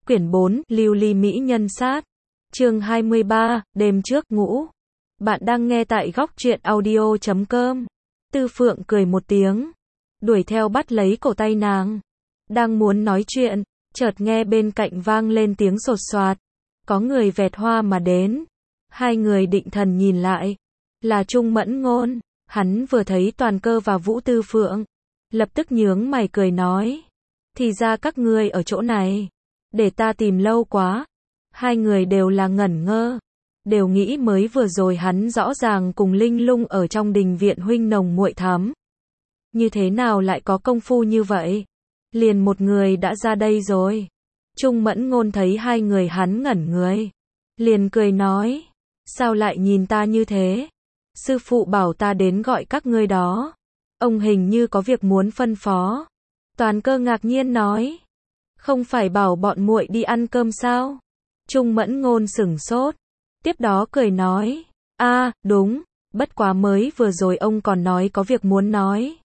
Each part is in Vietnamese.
Quyển 4, Lưu ly mỹ nhân sát. Chương 23, đêm trước ngủ. Bạn đang nghe tại góc truyện audio.com. Tư Phượng cười một tiếng, đuổi theo bắt lấy cổ tay nàng. Đang muốn nói chuyện, chợt nghe bên cạnh vang lên tiếng sột soạt. Có người vẹt hoa mà đến. Hai người định thần nhìn lại. Là Trung Mẫn Ngôn. Hắn vừa thấy Toàn Cơ và Vũ Tư Phượng, lập tức nhướng mày cười nói. Thì ra các ngươi ở chỗ này. Để ta tìm lâu quá. Hai người đều là ngẩn ngơ. Đều nghĩ mới vừa rồi hắn rõ ràng cùng Linh Lung ở trong đình viện huynh nồng muội thắm. Như thế nào lại có công phu như vậy? Liền một người đã ra đây rồi. Trung Mẫn Ngôn thấy hai người hắn ngẩn người. Liền cười nói. Sao lại nhìn ta như thế? Sư phụ bảo ta đến gọi các ngươi đó. Ông hình như có việc muốn phân phó. Toàn Cơ ngạc nhiên nói. Không phải bảo bọn muội đi ăn cơm sao? Trung Mẫn Ngôn sửng sốt. Tiếp đó cười nói. Đúng. Bất quá mới vừa rồi ông còn nói có việc muốn nói.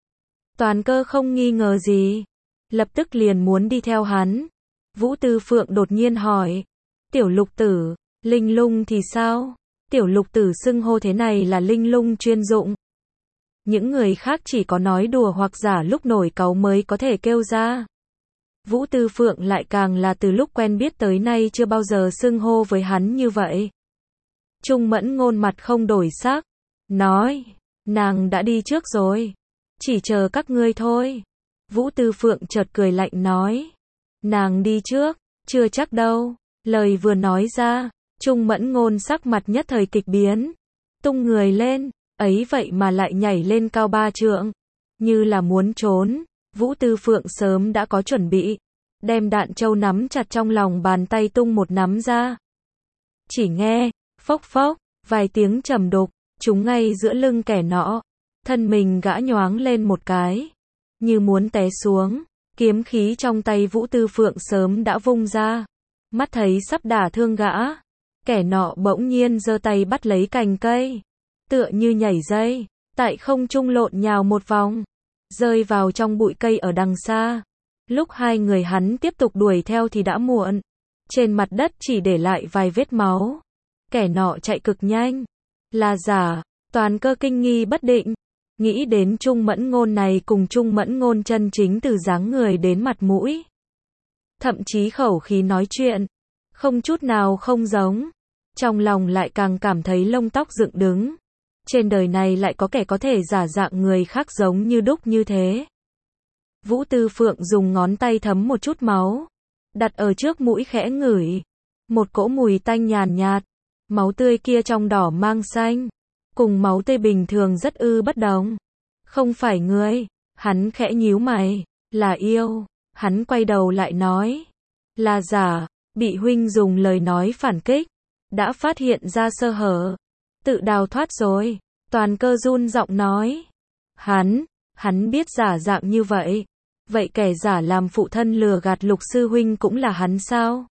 Toàn Cơ không nghi ngờ gì. Lập tức liền muốn đi theo hắn. Vũ Tư Phượng đột nhiên hỏi. Tiểu Lục Tử, Linh Lung thì sao? Tiểu Lục Tử xưng hô thế này là Linh Lung chuyên dụng. Những người khác chỉ có nói đùa hoặc giả lúc nổi cáu mới có thể kêu ra. Vũ Tư Phượng lại càng là từ lúc quen biết tới nay chưa bao giờ xưng hô với hắn như vậy. Trung Mẫn Ngôn mặt không đổi sắc. Nói. Nàng đã đi trước rồi. Chỉ chờ các ngươi thôi. Vũ Tư Phượng chợt cười lạnh nói. Nàng đi trước. Chưa chắc đâu. Lời vừa nói ra. Trung Mẫn Ngôn sắc mặt nhất thời kịch biến. Tung người lên. Ấy vậy mà lại nhảy lên cao 3 trượng. Như là muốn trốn. Vũ Tư Phượng sớm đã có chuẩn bị. Đem đạn châu nắm chặt trong lòng bàn tay tung một nắm ra. Chỉ nghe. Phốc phốc. Vài tiếng trầm đục. Trúng ngay giữa lưng kẻ nọ. Thân mình gã nhoáng lên một cái. Như muốn té xuống. Kiếm khí trong tay Vũ Tư Phượng sớm đã vung ra. Mắt thấy sắp đả thương gã. Kẻ nọ bỗng nhiên giơ tay bắt lấy cành cây. Tựa như nhảy dây. Tại không trung lộn nhào một vòng. Rơi vào trong bụi cây ở đằng xa. Lúc hai người hắn tiếp tục đuổi theo thì đã muộn. Trên mặt đất chỉ để lại vài vết máu. Kẻ nọ chạy cực nhanh. Là giả. Toàn Cơ kinh nghi bất định. Nghĩ đến Trung Mẫn Ngôn này cùng Trung Mẫn Ngôn chân chính từ dáng người đến mặt mũi. Thậm chí khẩu khí nói chuyện. Không chút nào không giống. Trong lòng lại càng cảm thấy lông tóc dựng đứng. Trên đời này lại có kẻ có thể giả dạng người khác giống như đúc như thế. Vũ Tư Phượng dùng ngón tay thấm một chút máu. Đặt ở trước mũi khẽ ngửi. Một cỗ mùi tanh nhàn nhạt. Máu tươi kia trong đỏ mang xanh. Cùng máu tươi bình thường rất bất đồng. Không phải người. Hắn khẽ nhíu mày. Là yêu. Hắn quay đầu lại nói. Là giả. Bị huynh dùng lời nói phản kích. Đã phát hiện ra sơ hở. Tự đào thoát rồi. Toàn Cơ run giọng nói. Hắn biết giả dạng như vậy. Vậy kẻ giả làm phụ thân lừa gạt Lục sư huynh cũng là hắn sao?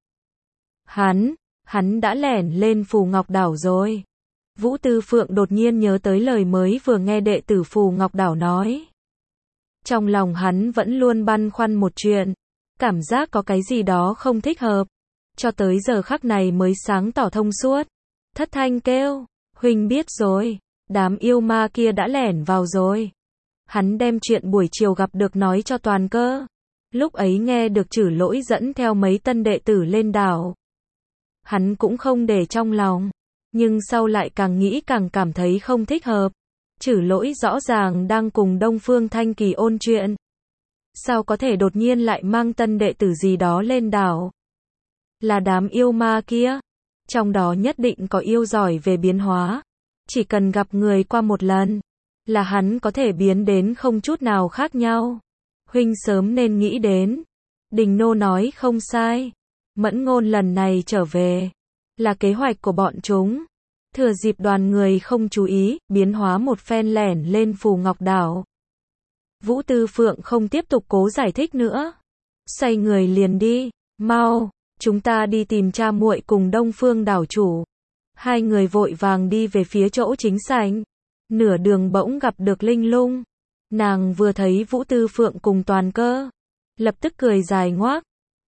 Hắn đã lẻn lên Phù Ngọc Đảo rồi. Vũ Tư Phượng đột nhiên nhớ tới lời mới vừa nghe đệ tử Phù Ngọc Đảo nói. Trong lòng hắn vẫn luôn băn khoăn một chuyện. Cảm giác có cái gì đó không thích hợp. Cho tới giờ khắc này mới sáng tỏ thông suốt. Thất thanh kêu. Huynh biết rồi. Đám yêu ma kia đã lẻn vào rồi. Hắn đem chuyện buổi chiều gặp được nói cho Toàn Cơ. Lúc ấy nghe được Trử Lỗi dẫn theo mấy tân đệ tử lên đảo. Hắn cũng không để trong lòng. Nhưng sau lại càng nghĩ càng cảm thấy không thích hợp. Trử Lỗi rõ ràng đang cùng Đông Phương Thanh Kỳ ôn chuyện. Sao có thể đột nhiên lại mang tân đệ tử gì đó lên đảo? Là đám yêu ma kia. Trong đó nhất định có yêu giỏi về biến hóa. Chỉ cần gặp người qua một lần. Là hắn có thể biến đến không chút nào khác nhau. Huynh sớm nên nghĩ đến. Đình Nô nói không sai. Mẫn Ngôn lần này trở về. Là kế hoạch của bọn chúng. Thừa dịp đoàn người không chú ý, biến hóa một phen lẻn lên Phù Ngọc Đảo. Vũ Tư Phượng không tiếp tục cố giải thích nữa. Xoay người liền đi. Mau, chúng ta đi tìm cha muội cùng Đông Phương đảo chủ. Hai người vội vàng đi về phía chỗ chính sảnh. Nửa đường bỗng gặp được Linh Lung. Nàng vừa thấy Vũ Tư Phượng cùng Toàn Cơ. Lập tức cười dài ngoác.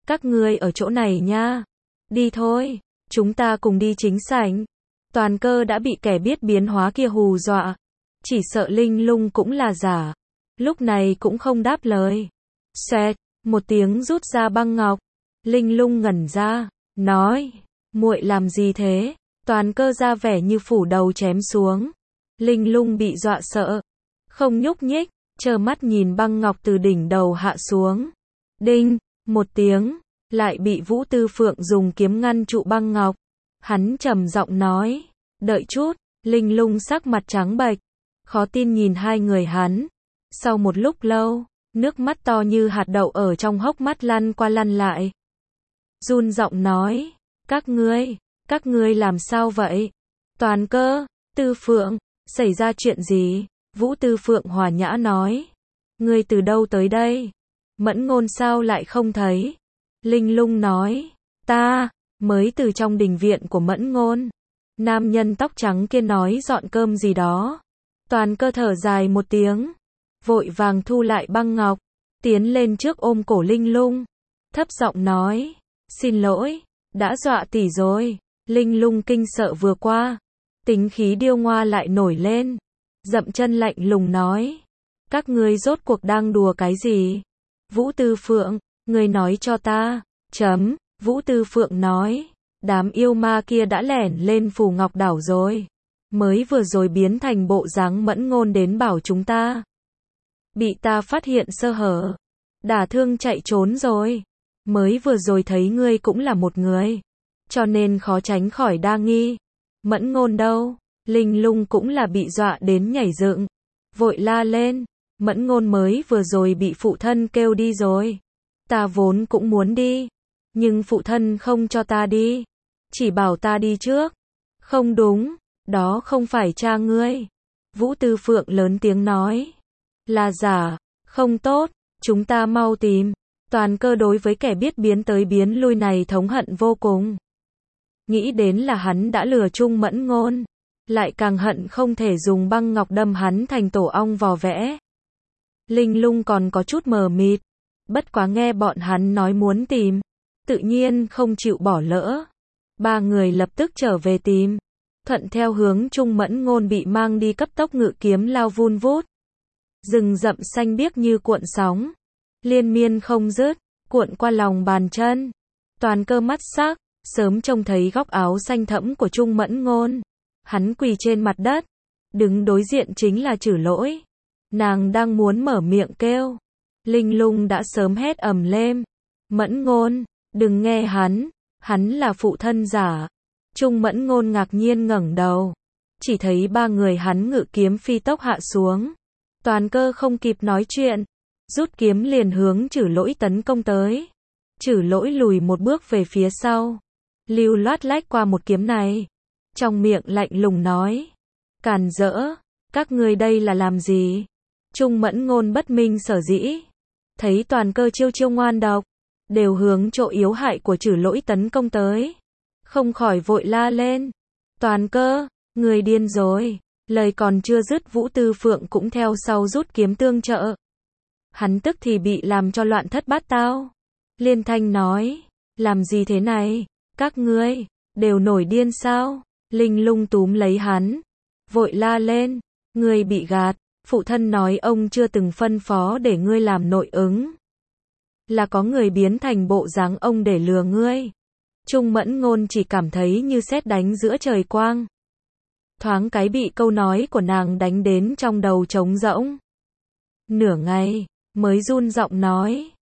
Các ngươi ở chỗ này nha. Đi thôi, chúng ta cùng đi chính sảnh. Toàn Cơ đã bị kẻ biết biến hóa kia hù dọa. Chỉ sợ Linh Lung cũng là giả. Lúc này cũng không đáp lời. Xoẹt, một tiếng rút ra băng ngọc. Linh Lung ngẩn ra, nói, muội làm gì thế? Toàn Cơ ra vẻ như phủ đầu chém xuống. Linh Lung bị dọa sợ, không nhúc nhích, trơ mắt nhìn băng ngọc từ đỉnh đầu hạ xuống. Đinh, một tiếng, lại bị Vũ Tư Phượng dùng kiếm ngăn trụ băng ngọc. Hắn trầm giọng nói, đợi chút. Linh Lung sắc mặt trắng bệch, khó tin nhìn hai người hắn. Sau một lúc lâu, nước mắt to như hạt đậu ở trong hốc mắt lăn qua lăn lại. Run giọng nói, các ngươi làm sao vậy? Toàn Cơ, Tư Phượng, xảy ra chuyện gì? Vũ Tư Phượng hòa nhã nói, ngươi từ đâu tới đây? Mẫn Ngôn sao lại không thấy? Linh Lung nói, ta mới từ trong đình viện của Mẫn Ngôn. Nam nhân tóc trắng kia nói dọn cơm gì đó. Toàn Cơ thở dài một tiếng, vội vàng thu lại băng ngọc, tiến lên trước ôm cổ Linh Lung, thấp giọng nói, xin lỗi, đã dọa tỷ rồi. Linh Lung kinh sợ vừa qua, tính khí điêu ngoa lại nổi lên, dậm chân lạnh lùng nói, các ngươi rốt cuộc đang đùa cái gì? Vũ Tư Phượng, ngươi nói cho ta. Vũ Tư Phượng nói, đám yêu ma kia đã lẻn lên Phù Ngọc Đảo rồi. Mới vừa rồi biến thành bộ dáng Mẫn Ngôn đến bảo chúng ta. Bị ta phát hiện sơ hở, đả thương chạy trốn rồi. Mới vừa rồi thấy ngươi cũng là một người, cho nên khó tránh khỏi đa nghi. Mẫn Ngôn đâu? Linh Lung cũng là bị dọa đến nhảy dựng, vội la lên, Mẫn Ngôn mới vừa rồi bị phụ thân kêu đi rồi. Ta vốn cũng muốn đi, nhưng phụ thân không cho ta đi, chỉ bảo ta đi trước. Không đúng, đó không phải cha ngươi. Vũ Tư Phượng lớn tiếng nói, là giả, không tốt, chúng ta mau tìm. Toàn Cơ đối với kẻ biết biến tới biến lui này thống hận vô cùng. Nghĩ đến là hắn đã lừa chung Mẫn Ngôn, lại càng hận không thể dùng băng ngọc đâm hắn thành tổ ong vò vẽ. Linh Lung còn có chút mờ mịt, bất quá nghe bọn hắn nói muốn tìm, tự nhiên không chịu bỏ lỡ. Ba người lập tức trở về tìm, thuận theo hướng chung Mẫn Ngôn bị mang đi cấp tốc ngự kiếm lao vun vút. Rừng rậm xanh biếc như cuộn sóng, liên miên không dứt, cuộn qua lòng bàn chân. Toàn Cơ mắt sắc, sớm trông thấy góc áo xanh thẫm của Chung Mẫn Ngôn. Hắn quỳ trên mặt đất, đứng đối diện chính là Trử Lỗi. Nàng đang muốn mở miệng kêu, Linh Lung đã sớm hét ầm lên, Mẫn Ngôn, đừng nghe hắn là phụ thân giả. Chung Mẫn Ngôn ngạc nhiên ngẩng đầu, chỉ thấy ba người hắn ngự kiếm phi tốc hạ xuống. Toàn Cơ không kịp nói chuyện, rút kiếm liền hướng Trử Lỗi tấn công tới. Trử Lỗi lùi một bước về phía sau, lưu loát lách qua một kiếm này, trong miệng lạnh lùng nói, càn rỡ, các ngươi đây là làm gì? Chung Mẫn Ngôn bất minh sở dĩ, thấy Toàn Cơ chiêu ngoan độc, đều hướng chỗ yếu hại của Trử Lỗi tấn công tới, không khỏi vội la lên, Toàn Cơ, người điên rồi. Lời còn chưa dứt, Vũ Tư Phượng cũng theo sau rút kiếm tương trợ. Hắn tức thì bị làm cho loạn thất bát tao. Liên thanh nói, làm gì thế này? Các ngươi đều nổi điên sao? Linh Lung túm lấy hắn, vội la lên, ngươi bị gạt, phụ thân nói ông chưa từng phân phó để ngươi làm nội ứng. Là có người biến thành bộ dáng ông để lừa ngươi. Chung Mẫn Ngôn chỉ cảm thấy như sét đánh giữa trời quang. Thoáng cái bị câu nói của nàng đánh đến trong đầu trống rỗng. Nửa ngày, mới run giọng nói,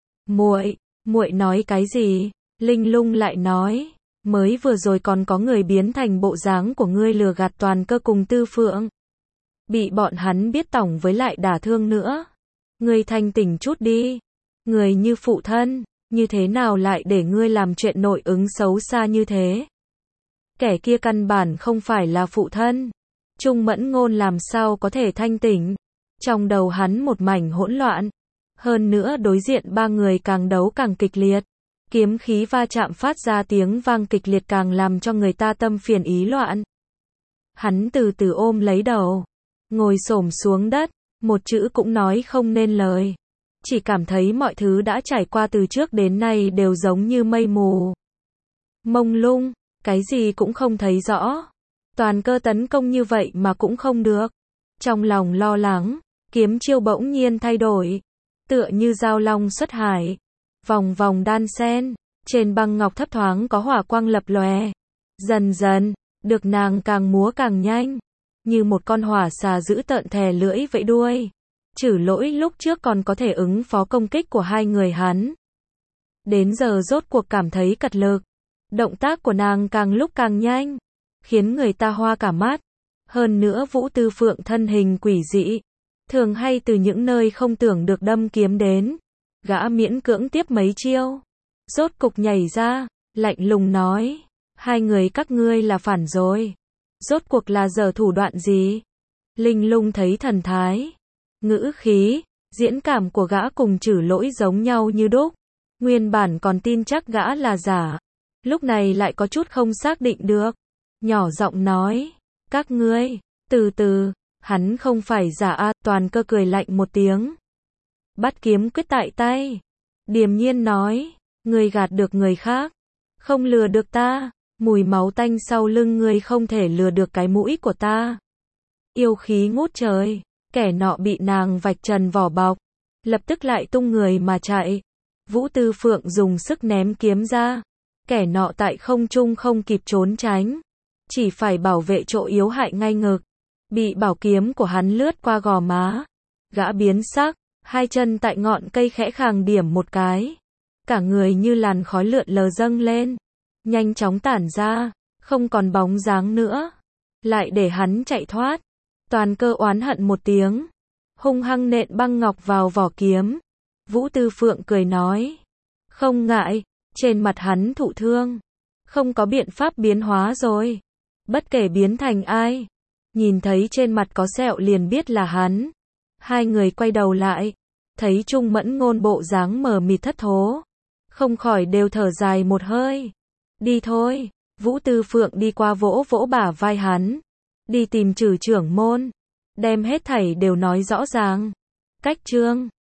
muội nói cái gì? Linh Lung lại nói, mới vừa rồi còn có người biến thành bộ dáng của ngươi lừa gạt Toàn Cơ cùng Tư Phượng. Bị bọn hắn biết tổng với lại đả thương nữa. Ngươi thanh tỉnh chút đi. Người như phụ thân, như thế nào lại để ngươi làm chuyện nội ứng xấu xa như thế? Kẻ kia căn bản không phải là phụ thân. Chung Mẫn Ngôn làm sao có thể thanh tỉnh? Trong đầu hắn một mảnh hỗn loạn. Hơn nữa đối diện ba người càng đấu càng kịch liệt. Kiếm khí va chạm phát ra tiếng vang kịch liệt càng làm cho người ta tâm phiền ý loạn. Hắn từ từ ôm lấy đầu, ngồi xổm xuống đất, một chữ cũng nói không nên lời. chỉ cảm thấy mọi thứ đã trải qua từ trước đến nay đều giống như mây mù. Mông lung, cái gì cũng không thấy rõ. Toàn Cơ tấn công như vậy mà cũng không được. Trong lòng lo lắng, kiếm chiêu bỗng nhiên thay đổi, tựa như dao long xuất hải, vòng vòng đan sen, trên băng ngọc thấp thoáng có hỏa quang lập lòe. Dần dần, được nàng càng múa càng nhanh, như một con hỏa xà dữ tợn thè lưỡi vẫy đuôi. Trừ Lỗi lúc trước còn có thể ứng phó công kích của hai người hắn, đến giờ rốt cuộc cảm thấy cật lực. Động tác của nàng càng lúc càng nhanh, khiến người ta hoa cả mắt. Hơn nữa Vũ Tư Phượng thân hình quỷ dị, thường hay từ những nơi không tưởng được đâm kiếm đến. Gã miễn cưỡng tiếp mấy chiêu, rốt cục nhảy ra, lạnh lùng nói, hai người các ngươi là phản rồi. Rốt cuộc là giở thủ đoạn gì? Linh Lung thấy thần thái, ngữ khí, diễn cảm của gã cùng Trừ Lỗi giống nhau như đúc. Nguyên bản còn tin chắc gã là giả, lúc này lại có chút không xác định được. Nhỏ giọng nói, các ngươi, từ từ, hắn không phải giả a. Toàn Cơ cười lạnh một tiếng, bắt kiếm quyết tại tay, điềm nhiên nói, ngươi gạt được người khác, không lừa được ta. Mùi máu tanh sau lưng ngươi không thể lừa được cái mũi của ta. Yêu khí ngút trời, kẻ nọ bị nàng vạch trần vỏ bọc, lập tức lại tung người mà chạy. Vũ Tư Phượng dùng sức ném kiếm ra, kẻ nọ tại không trung không kịp trốn tránh, chỉ phải bảo vệ chỗ yếu hại ngay ngực, bị bảo kiếm của hắn lướt qua gò má. Gã biến sắc, hai chân tại ngọn cây khẽ khàng điểm một cái, cả người như làn khói lượn lờ dâng lên, nhanh chóng tản ra, không còn bóng dáng nữa. Lại để hắn chạy thoát. Toàn Cơ oán hận một tiếng, hung hăng nện băng ngọc vào vỏ kiếm. Vũ Tư Phượng cười nói, không ngại, trên mặt hắn thụ thương, không có biện pháp biến hóa rồi. Bất kể biến thành ai, nhìn thấy trên mặt có sẹo liền biết là hắn. Hai người quay đầu lại, thấy Trung Mẫn Ngôn bộ dáng mờ mịt thất thố, không khỏi đều thở dài một hơi. Đi thôi. Vũ Tư Phượng đi qua vỗ vỗ bả vai hắn, đi tìm Trừ trưởng môn, đem hết thảy đều nói rõ ràng. Cách chương